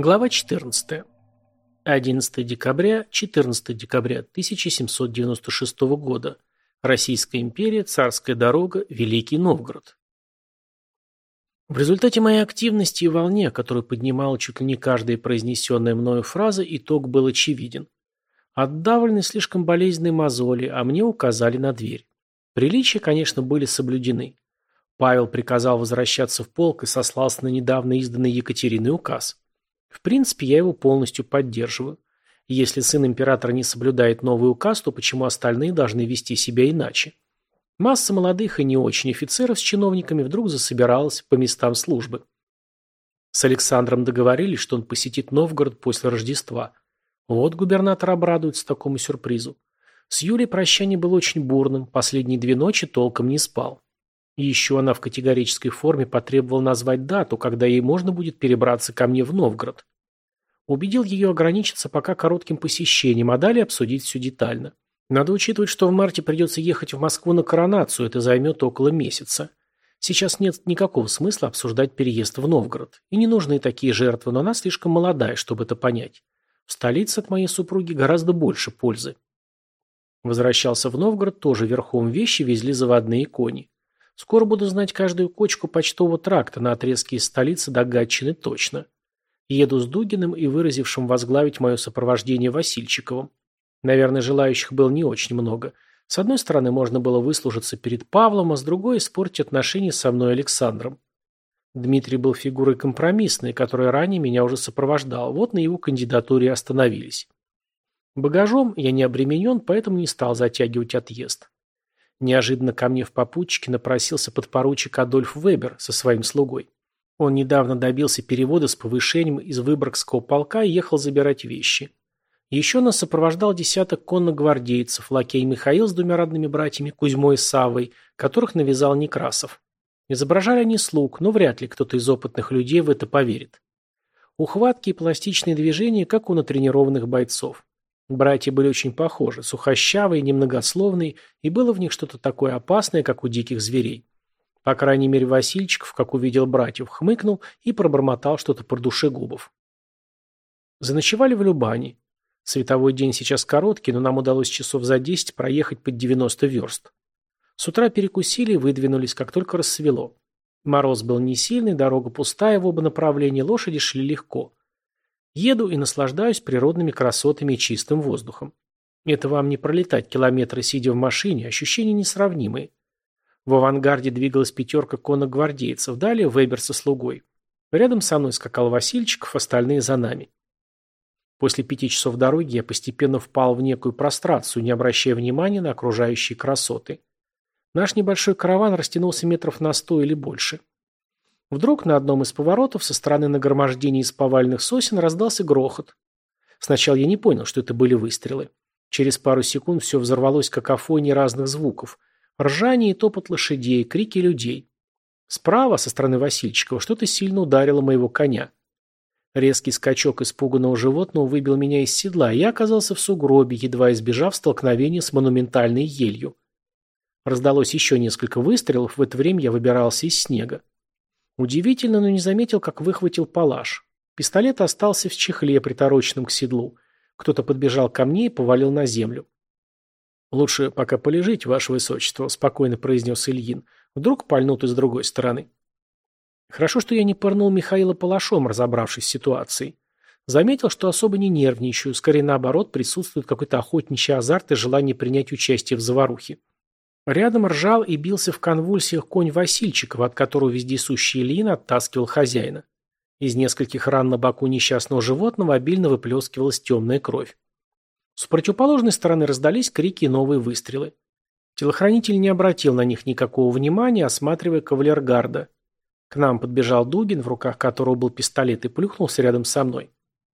Глава 14. 11 декабря, 14 декабря 1796 года. Российская империя, Царская дорога, Великий Новгород. В результате моей активности и волне, которую поднимала чуть ли не каждая произнесенная мною фраза, итог был очевиден. Отдавлены слишком болезненные мозоли, а мне указали на дверь. Приличия, конечно, были соблюдены. Павел приказал возвращаться в полк и сослался на недавно изданный Екатериной указ. В принципе, я его полностью поддерживаю. Если сын императора не соблюдает новый указ, то почему остальные должны вести себя иначе? Масса молодых и не очень офицеров с чиновниками вдруг засобиралась по местам службы. С Александром договорились, что он посетит Новгород после Рождества. Вот губернатор обрадуется такому сюрпризу. С Юлей прощание было очень бурным, последние 2 ночи толком не спал. И еще она в категорической форме потребовала назвать дату, когда ей можно будет перебраться ко мне в Новгород. Убедил ее ограничиться пока коротким посещением, а далее обсудить все детально. Надо учитывать, что в марте придется ехать в Москву на коронацию, это займет около месяца. Сейчас нет никакого смысла обсуждать переезд в Новгород. И не нужны такие жертвы, но она слишком молодая, чтобы это понять. В столице от моей супруги гораздо больше пользы. Возвращался в Новгород тоже верхом, вещи везли заводные кони. Скоро буду знать каждую кочку почтового тракта на отрезке из столицы до Гатчины точно. Еду с Дугиным и выразившим возглавить мое сопровождение Васильчиковым. Наверное, желающих было не очень много. С одной стороны, можно было выслужиться перед Павлом, а с другой – испортить отношения со мной Александром. Дмитрий был фигурой компромиссной, которая ранее меня уже сопровождала. Вот на его кандидатуре остановились. Багажом я не обременен, поэтому не стал затягивать отъезд. Неожиданно ко мне в попутчике напросился подпоручик Адольф Вебер со своим слугой. Он недавно добился перевода с повышением из Выборгского полка и ехал забирать вещи. Еще нас сопровождал десяток конногвардейцев, лакей Михаил с 2 родными братьями Кузьмой и Саввой, которых навязал Некрасов. Изображали они слуг, но вряд ли кто-то из опытных людей в это поверит. Ухватки и пластичные движения, как у натренированных бойцов. Братья были очень похожи, сухощавые, немногословные, и было в них что-то такое опасное, как у диких зверей. По крайней мере, Васильчиков, как увидел братьев, хмыкнул и пробормотал что-то про душегубов. Заночевали в Любани. Световой день сейчас короткий, но нам удалось часов за 10 проехать под 90 верст. С утра перекусили и выдвинулись, как только рассвело. Мороз был не сильный, дорога пустая в оба направления, лошади шли легко. Еду и наслаждаюсь природными красотами и чистым воздухом. Это вам не пролетать километры, сидя в машине, ощущения несравнимые. В авангарде двигалась 5 конногвардейцев, далее Вебер со слугой. Рядом со мной скакал Васильчиков, остальные за нами. После 5 часов дороги я постепенно впал в некую прострацию, не обращая внимания на окружающие красоты. Наш небольшой караван растянулся метров на 100 или больше. Вдруг на одном из поворотов со стороны нагромождения из поваленных сосен раздался грохот. Сначала я не понял, что это были выстрелы. Через пару секунд все взорвалось какофонией разных звуков. Ржание и топот лошадей, крики людей. Справа, со стороны Васильчикова, что-то сильно ударило моего коня. Резкий скачок испуганного животного выбил меня из седла, и я оказался в сугробе, едва избежав столкновения с монументальной елью. Раздалось еще несколько выстрелов, в это время я выбирался из снега. Удивительно, но не заметил, как выхватил палаш. Пистолет остался в чехле, притороченном к седлу. Кто-то подбежал ко мне и повалил на землю. «Лучше пока полежите, ваше высочество», — спокойно произнес Ильин. «Вдруг пальнут и с другой стороны». Хорошо, что я не пырнул Михаила палашом, разобравшись с ситуацией. Заметил, что особо не нервничаю, скорее наоборот, присутствует какой-то охотничий азарт и желание принять участие в заварухе. Рядом ржал и бился в конвульсиях конь Васильчикова, от которого вездесущий Ильин оттаскивал хозяина. Из нескольких ран на боку несчастного животного обильно выплескивалась темная кровь. С противоположной стороны раздались крики и новые выстрелы. Телохранитель не обратил на них никакого внимания, осматривая кавалергарда. К нам подбежал Дугин, в руках которого был пистолет, и плюхнулся рядом со мной.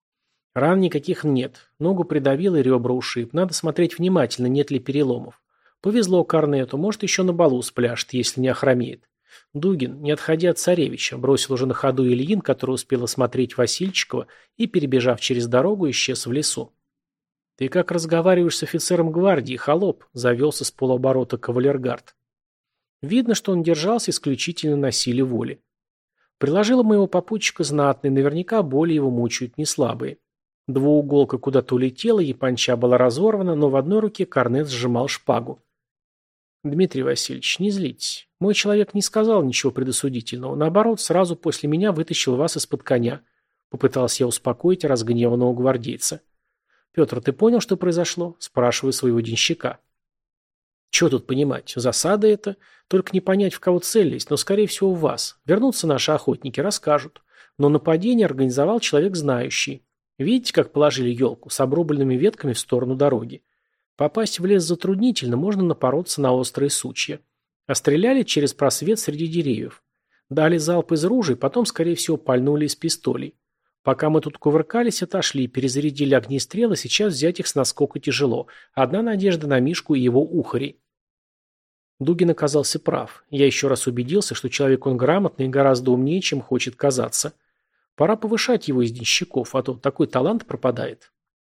Ран никаких нет, ногу придавил и ребра ушиб. Надо смотреть внимательно, нет ли переломов. Повезло Корнету, может, еще на балу спляшет, если не охромеет. Дугин, не отходя от царевича, бросил уже на ходу Ильин, который успел осмотреть Васильчикова и, перебежав через дорогу, исчез в лесу. «Ты как разговариваешь с офицером гвардии, холоп?» – завелся с полуоборота кавалергард. Видно, что он держался исключительно на силе воли. Приложила моего попутчика знатный, наверняка боли его мучают не слабые. Двууголка куда-то улетела, японча была разорвана, но в одной руке корнет сжимал шпагу. «Дмитрий Васильевич, не злитесь. Мой человек не сказал ничего предосудительного. Наоборот, сразу после меня вытащил вас из-под коня». Попытался я успокоить разгневанного гвардейца. «Петр, ты понял, что произошло?» – спрашиваю своего денщика. «Чего тут понимать? Засада это. Только не понять, в кого целились, но, скорее всего, в вас. Вернутся наши охотники, расскажут. Но нападение организовал человек знающий. Видите, как положили елку с обрубленными ветками в сторону дороги? Попасть в лес затруднительно, можно напороться на острые сучья. А стреляли через просвет среди деревьев. Дали залп из ружей, потом, скорее всего, пальнули из пистолей. Пока мы тут кувыркались, отошли, перезарядили огнестрелы, сейчас взять их с наскока тяжело. Одна надежда на Мишку и его ухарей». Дугин оказался прав. Я еще раз убедился, что человек он грамотный и гораздо умнее, чем хочет казаться. Пора повышать его из денщиков, а то такой талант пропадает.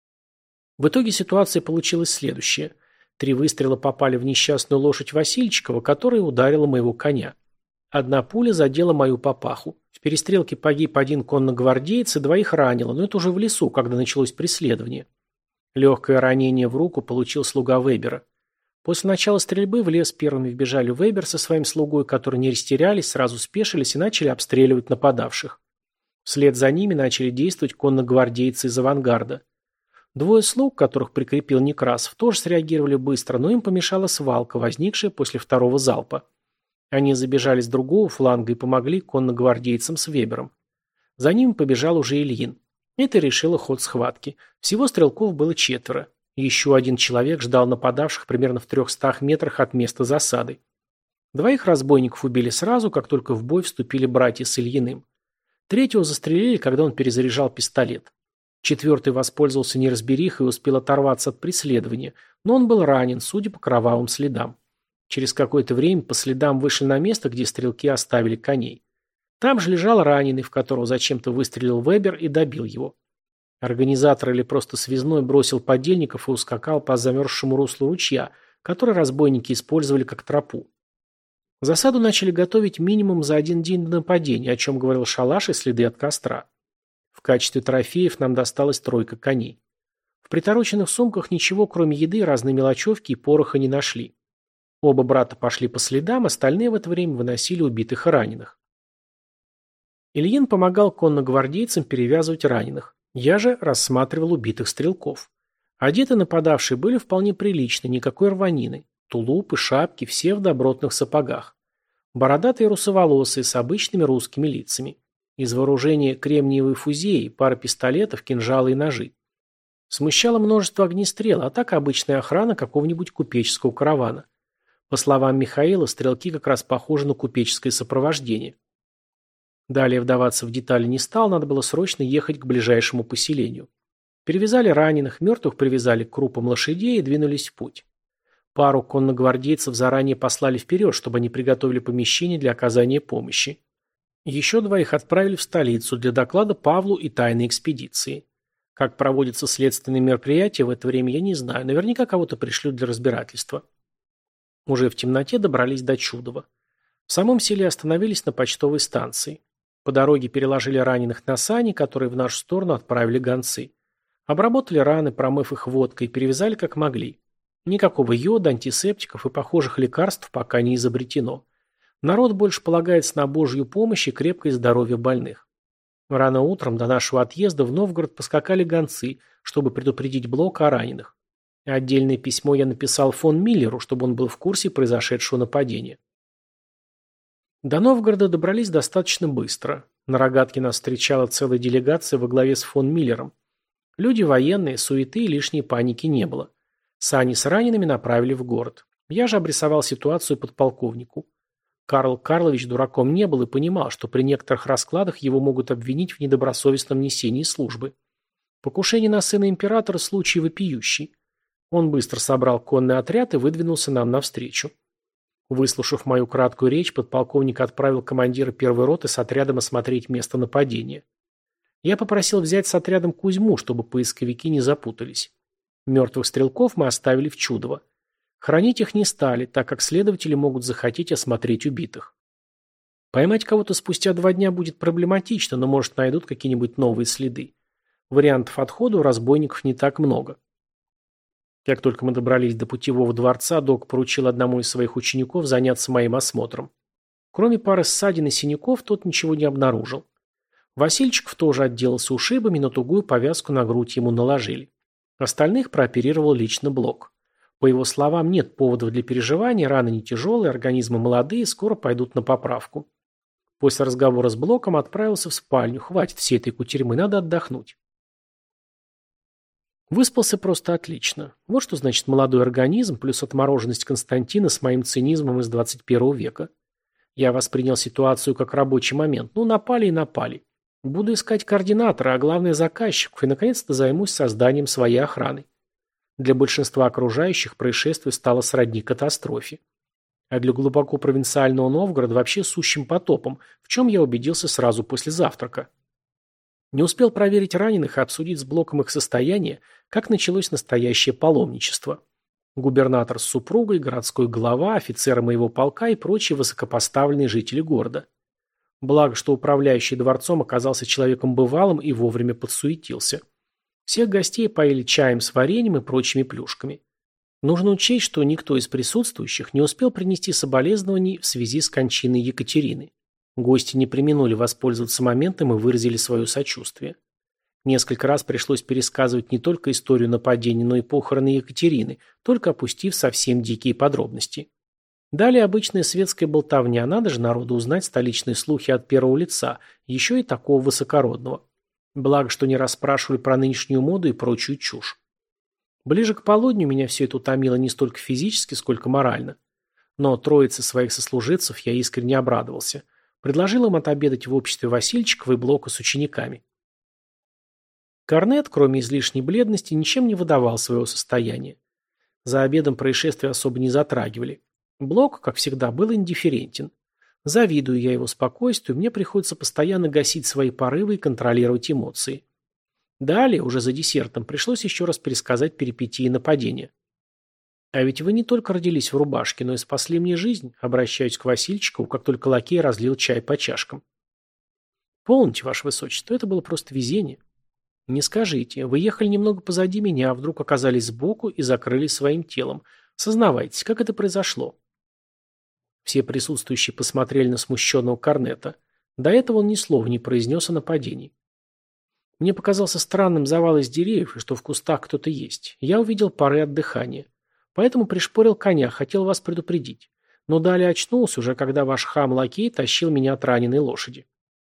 В итоге ситуация получилась следующая. 3 выстрела попали в несчастную лошадь Васильчикова, которая ударила моего коня. Одна пуля задела мою папаху. В перестрелке погиб 1 конногвардеец и 2 ранило, но это уже в лесу, когда началось преследование. Легкое ранение в руку получил слуга Вебера. После начала стрельбы в лес первыми вбежали Вебер со своим слугой, которые не растерялись, сразу спешились и начали обстреливать нападавших. Вслед за ними начали действовать конногвардейцы из авангарда. 2 слуг, которых прикрепил Некрасов, тоже среагировали быстро, но им помешала свалка, возникшая после 2-го залпа. Они забежали с другого фланга и помогли конногвардейцам с Вебером. За ними побежал уже Ильин. Это решило ход схватки. Всего стрелков было 4. Еще 1 человек ждал нападавших примерно в 300 метрах от места засады. 2 разбойников убили сразу, как только в бой вступили братья с Ильиным. 3-го застрелили, когда он перезаряжал пистолет. 4-й воспользовался неразберихой и успел оторваться от преследования, но он был ранен, судя по кровавым следам. Через какое-то время по следам вышли на место, где стрелки оставили коней. Там же лежал раненый, в которого зачем-то выстрелил Вебер и добил его. Организатор или просто связной бросил подельников и ускакал по замерзшему руслу ручья, который разбойники использовали как тропу. Засаду начали готовить минимум за 1 день до нападения, о чем говорил шалаш и следы от костра. В качестве трофеев нам досталась 3 коней. В притороченных сумках ничего, кроме еды, разной мелочевки и пороха не нашли. Оба брата пошли по следам, остальные в это время выносили убитых и раненых. Ильин помогал конногвардейцам перевязывать раненых. Я же рассматривал убитых стрелков. Одеты нападавшие были вполне прилично, никакой рванины. Тулупы, шапки, все в добротных сапогах. Бородатые русоволосые с обычными русскими лицами. Из вооружения кремниевые фузеи, пара пистолетов, кинжалы и ножи. Смущало множество огнестрел, а так обычная охрана какого-нибудь купеческого каравана. По словам Михаила, стрелки как раз похожи на купеческое сопровождение. Далее вдаваться в детали не стал, надо было срочно ехать к ближайшему поселению. Перевязали раненых, мертвых привязали к крупам лошадей и двинулись в путь. Пару конногвардейцев заранее послали вперед, чтобы они приготовили помещение для оказания помощи. Еще 2 отправили в столицу для доклада Павлу и тайной экспедиции. Как проводятся следственные мероприятия в это время, я не знаю. Наверняка кого-то пришлют для разбирательства. Уже в темноте добрались до Чудова. В самом селе остановились на почтовой станции. По дороге переложили раненых на сани, которые в нашу сторону отправили гонцы. Обработали раны, промыв их водкой, перевязали как могли. Никакого йода, антисептиков и похожих лекарств пока не изобретено. Народ больше полагается на Божью помощь и крепкое здоровье больных. Рано утром до нашего отъезда в Новгород поскакали гонцы, чтобы предупредить Блока о раненых. Отдельное письмо я написал фон Миллеру, чтобы он был в курсе произошедшего нападения. До Новгорода добрались достаточно быстро. На Рогатке нас встречала целая делегация во главе с фон Миллером. Люди военные, суеты и лишней паники не было. Сани с ранеными направили в город. Я же обрисовал ситуацию подполковнику. Карл Карлович дураком не был и понимал, что при некоторых раскладах его могут обвинить в недобросовестном несении службы. Покушение на сына императора – случай вопиющий. Он быстро собрал конный отряд и выдвинулся нам навстречу. Выслушав мою краткую речь, подполковник отправил командира первой роты с отрядом осмотреть место нападения. Я попросил взять с отрядом Кузьму, чтобы поисковики не запутались. Мертвых стрелков мы оставили в Чудово. Хранить их не стали, так как следователи могут захотеть осмотреть убитых. Поймать кого-то спустя 2 дня будет проблематично, но, может, найдут какие-нибудь новые следы. Вариантов отхода у разбойников не так много. Как только мы добрались до путевого дворца, док поручил одному из своих учеников заняться моим осмотром. Кроме пары ссадин и синяков, тот ничего не обнаружил. Васильчиков тоже отделался ушибами, но тугую повязку на грудь ему наложили. Остальных прооперировал лично Блок. По его словам, нет поводов для переживания, раны не тяжелые, организмы молодые, скоро пойдут на поправку. После разговора с Блоком отправился в спальню. Хватит всей этой кутерьмы, надо отдохнуть. Выспался просто отлично. Вот что значит молодой организм плюс отмороженность Константина с моим цинизмом из 21 века. Я воспринял ситуацию как рабочий момент. Ну, напали и напали. Буду искать координатора, а главное заказчиков, и наконец-то займусь созданием своей охраны. Для большинства окружающих происшествие стало сродни катастрофе. А для глубоко провинциального Новгорода вообще сущим потопом, в чем я убедился сразу после завтрака. Не успел проверить раненых и обсудить с Блоком их состояние, как началось настоящее паломничество. Губернатор с супругой, городской глава, офицеры моего полка и прочие высокопоставленные жители города. Благо, что управляющий дворцом оказался человеком бывалым и вовремя подсуетился. Всех гостей поили чаем с вареньем и прочими плюшками. Нужно учесть, что никто из присутствующих не успел принести соболезнований в связи с кончиной Екатерины. Гости не преминули воспользоваться моментом и выразили свое сочувствие. Несколько раз пришлось пересказывать не только историю нападения, но и похороны Екатерины, только опустив совсем дикие подробности. Далее обычная светская болтовня, надо же народу узнать столичные слухи от первого лица, еще и такого высокородного. Благо, что не расспрашивали про нынешнюю моду и прочую чушь. Ближе к полудню меня все это утомило не столько физически, сколько морально. Но троице своих сослуживцев я искренне обрадовался. Предложил им отобедать в обществе Васильчикова и Блока с учениками. Корнет, кроме излишней бледности, ничем не выдавал своего состояния. За обедом происшествия особо не затрагивали. Блок, как всегда, был индифферентен. Завидую я его спокойствию, мне приходится постоянно гасить свои порывы и контролировать эмоции. Далее, уже за десертом, пришлось еще раз пересказать перипетии нападения. А ведь вы не только родились в рубашке, но и спасли мне жизнь, обращаюсь к Васильчикову, как только лакей разлил чай по чашкам. Помните, ваше высочество, это было просто везение. Не скажите, вы ехали немного позади меня, а вдруг оказались сбоку и закрылись своим телом. Сознавайтесь, как это произошло? Все присутствующие посмотрели на смущенного Корнета. До этого он ни слова не произнес о нападении. Мне показался странным завал из деревьев, и что в кустах кто-то есть. Я увидел пары от дыхания. Поэтому пришпорил коня, хотел вас предупредить. Но далее очнулся уже, когда ваш хам-лакей тащил меня от раненой лошади.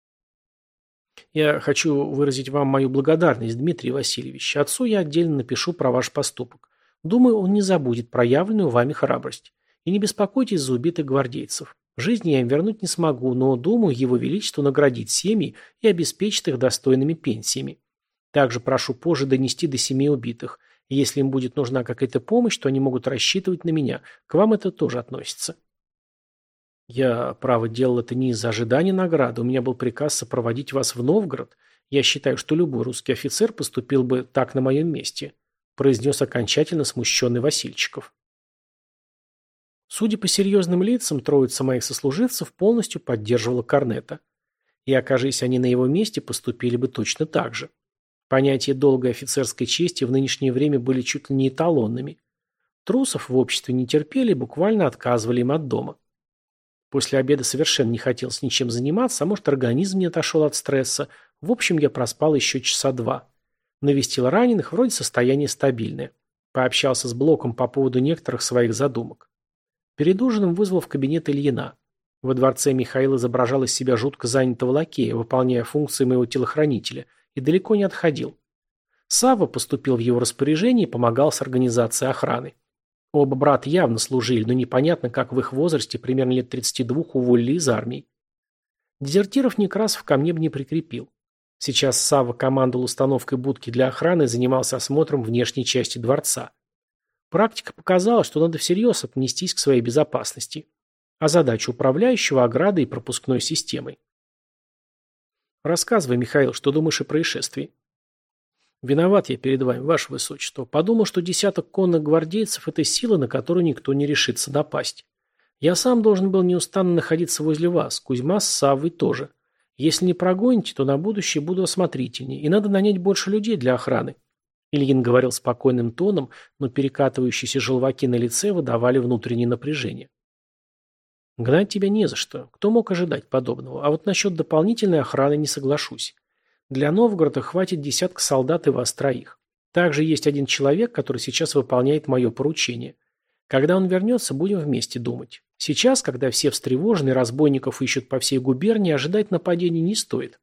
Я хочу выразить вам мою благодарность, Дмитрий Васильевич. Отцу я отдельно напишу про ваш поступок. Думаю, он не забудет проявленную вами храбрость. И не беспокойтесь за убитых гвардейцев. Жизнь я им вернуть не смогу, но, думаю, его величество наградит семьи и обеспечит их достойными пенсиями. Также прошу позже донести до семей убитых. И если им будет нужна какая-то помощь, то они могут рассчитывать на меня. К вам это тоже относится. Я, право, делал это не из-за ожидания награды. У меня был приказ сопроводить вас в Новгород. Я считаю, что любой русский офицер поступил бы так на моем месте, произнес окончательно смущенный Васильчиков. Судя по серьезным лицам, троица моих сослуживцев полностью поддерживала Корнета. И, окажись они на его месте, поступили бы точно так же. Понятия долгой офицерской чести в нынешнее время были чуть ли не эталонными. Трусов в обществе не терпели и буквально отказывали им от дома. После обеда совершенно не хотелось ничем заниматься, а может, организм не отошел от стресса. В общем, я проспал еще часа 2. Навестил раненых, вроде состояние стабильное. Пообщался с Блоком по поводу некоторых своих задумок. Перед ужином вызвал в кабинет Ильина. Во дворце Михаил изображал из себя жутко занятого лакея, выполняя функции моего телохранителя, и далеко не отходил. Савва поступил в его распоряжение и помогал с организацией охраны. Оба брата явно служили, но непонятно, как в их возрасте, примерно лет 32, уволили из армии. Дезертиров Некрасов ко мне бы не прикрепил. Сейчас Савва командовал установкой будки для охраны и занимался осмотром внешней части дворца. Практика показала, что надо всерьез отнестись к своей безопасности. А задача управляющего – оградой и пропускной системой. Рассказывай, Михаил, что думаешь о происшествии? Виноват я перед вами, ваше высочество. Подумал, что десяток конных гвардейцев – это сила, на которую никто не решится напасть. Я сам должен был неустанно находиться возле вас, Кузьма с Саввой тоже. Если не прогоните, то на будущее буду осмотрительнее, и надо нанять больше людей для охраны». Ильин говорил спокойным тоном, но перекатывающиеся желваки на лице выдавали внутреннее напряжение. «Гнать тебя не за что. Кто мог ожидать подобного? А вот насчет дополнительной охраны не соглашусь. Для Новгорода хватит десятка солдат и вас троих. Также есть один человек, который сейчас выполняет мое поручение. Когда он вернется, будем вместе думать. Сейчас, когда все встревожены, разбойников ищут по всей губернии, ожидать нападений не стоит».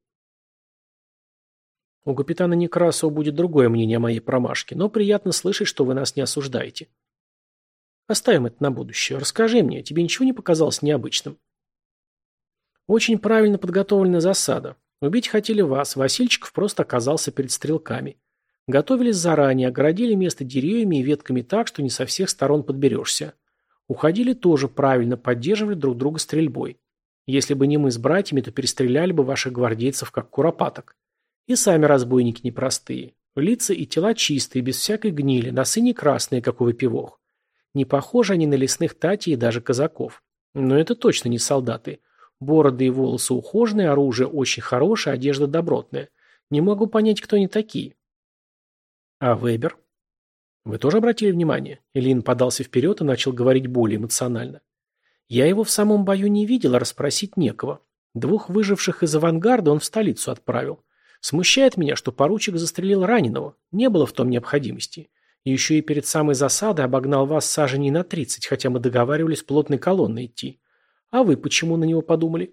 «У капитана Некрасова будет другое мнение о моей промашке, но приятно слышать, что вы нас не осуждаете». «Оставим это на будущее. Расскажи мне, тебе ничего не показалось необычным?» «Очень правильно подготовленная засада. Убить хотели вас, Васильчиков просто оказался перед стрелками. Готовились заранее, огородили место деревьями и ветками так, что не со всех сторон подберешься. Уходили тоже правильно, поддерживали друг друга стрельбой. Если бы не мы с братьями, то перестреляли бы ваших гвардейцев, как куропаток. И сами разбойники непростые. Лица и тела чистые, без всякой гнили, носы не красные, как у выпивох. Не похожи они на лесных татей и даже казаков. Но это точно не солдаты. Бороды и волосы ухоженные, оружие очень хорошее, одежда добротная. Не могу понять, кто они такие». «А Вебер?» «Вы тоже обратили внимание?» Ильин подался вперед и начал говорить более эмоционально. «Я его в самом бою не видел, а расспросить некого. 2 выживших из авангарда он в столицу отправил. Смущает меня, что поручик застрелил раненого. Не было в том необходимости. И еще и перед самой засадой обогнал вас саженей на 30, хотя мы договаривались плотной колонной идти. А вы почему на него подумали?»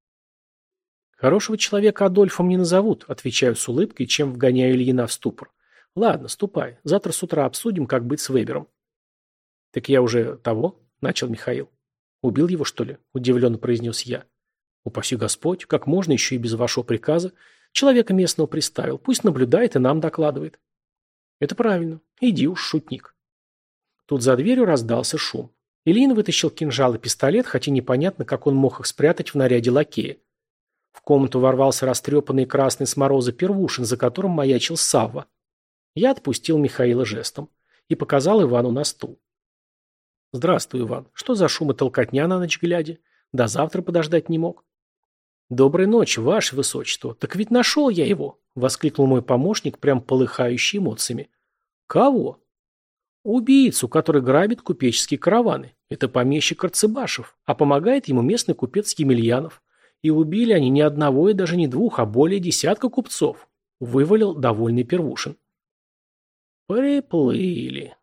«Хорошего человека Адольфом не назовут», отвечаю с улыбкой, чем вгоняю Ильина в ступор. «Ладно, ступай. Завтра с утра обсудим, как быть с Вебером». «Так я уже того?» – начал Михаил. «Убил его, что ли?» – удивленно произнес я. «Упаси Господь, как можно еще и без вашего приказа? Человека местного приставил, пусть наблюдает и нам докладывает». «Это правильно. Иди уж, шутник». Тут за дверью раздался шум. Ильин вытащил кинжал и пистолет, хотя непонятно, как он мог их спрятать в наряде лакея. В комнату ворвался растрепанный красный с мороза Первушин, за которым маячил Савва. Я отпустил Михаила жестом и показал Ивану на стул. «Здравствуй, Иван. Что за шум и толкотня на ночь глядя? До завтра подождать не мог». «Доброй ночи, ваше высочество. Так ведь нашел я его!» — воскликнул мой помощник, прям полыхающий эмоциями. «Кого?» «Убийцу, который грабит купеческие караваны. Это помещик Арцебашев, а помогает ему местный купец Емельянов. И убили они не одного и даже не 2, а более десятка купцов», — вывалил довольный Первушин. «Приплыли.